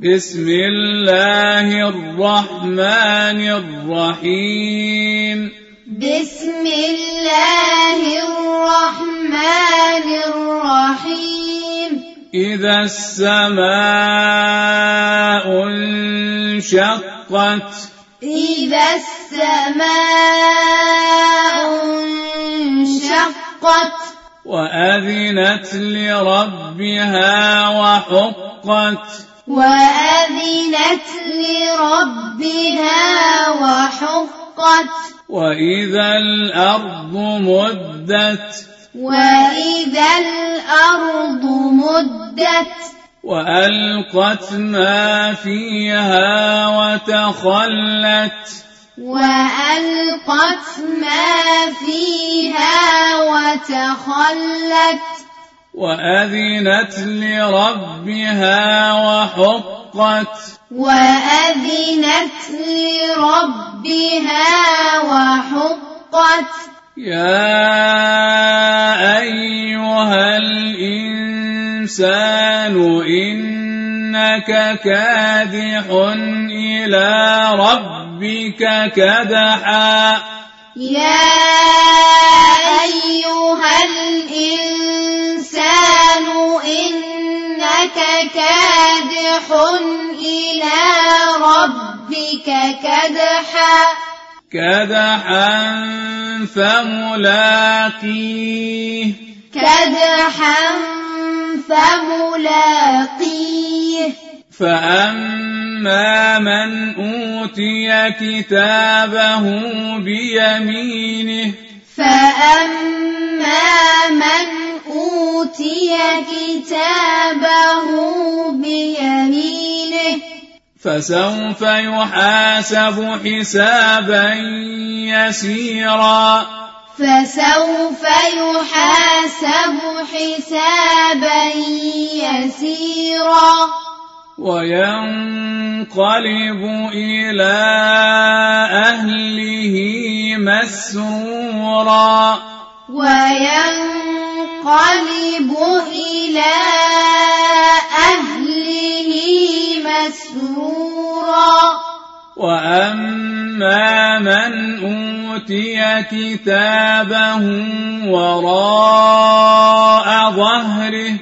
بسم الله الرحمن الرحيم بسم الله الرحمن الرحيم إذا السماء انشقت إذا السماء انشقت وأذنت لربها وحقت وأذنت لربها وحقت وإذا الأرض مدت وإذا الأرض مدت وألقت ما فيها وتخلت وألقت ما فيها وتخلت وأذنت لربها وحقت وأذنت لربها وحقت يا أيها الإنسان إنك كادح إلى ربك كدحا يا أيها الإنسان إنك كادح إلى ربك كدحا فملاقيه فأما من أوتي كتابه بيمينه فسوف يحاسب حسابا يسيرا وينقلب إلى أهله مسرورا وأما من أوتي كتابه وراء ظهره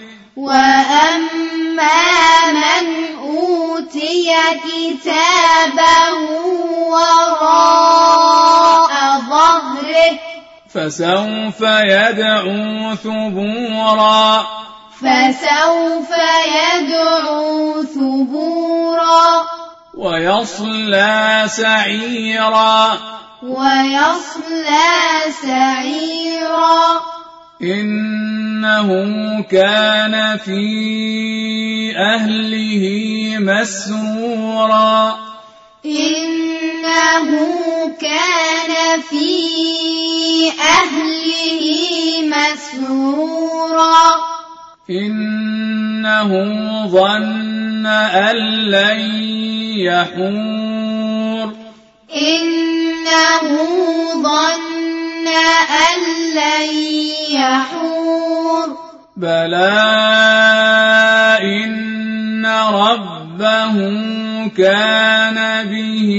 فسوف يدعو ثبورا ويصلى سعيرا إنه كان في أهله مسرورا إنه ظن أن لن يحور بلى إن ربه كان به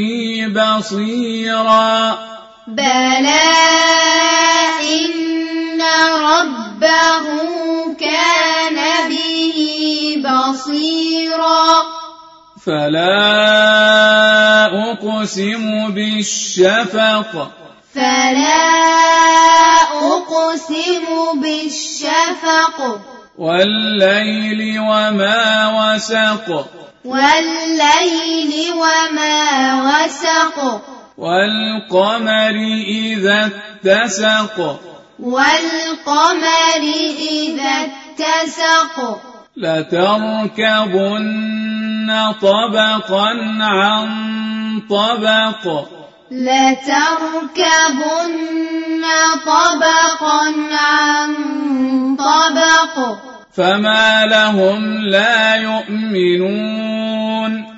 بصيرا فلا أقسم بالشفق والليل وما وسق والقمر إذا اتسق لتركبن طبقا عن طبق فما لهم لا يؤمنون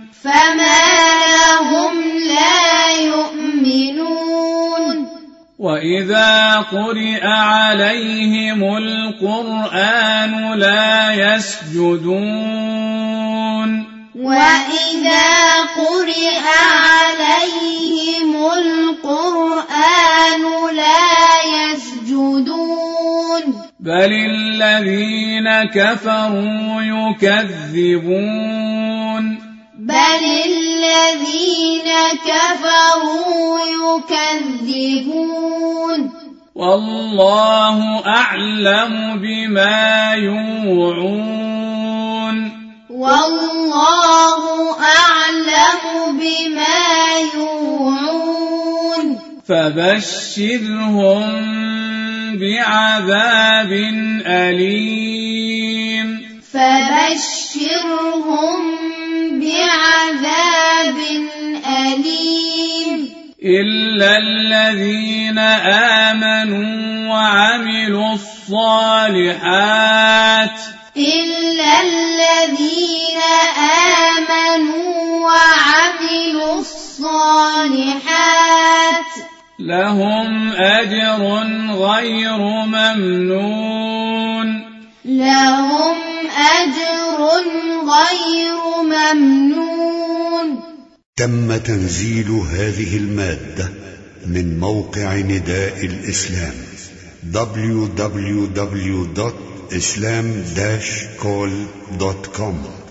وإذا قرئ عليهم القرآن لا يسجدون وإذا قرئ عليهم القرآن لا يسجدون بل الذين كفروا يكذبون والله أعلم بما يوعون فبشرهم بعذاب أليم إلا الذين آمنوا وعملوا الصالحات لهم أجر غير ممنون تم تنزيل هذه المادة من موقع نداء الإسلام www.islam-call.com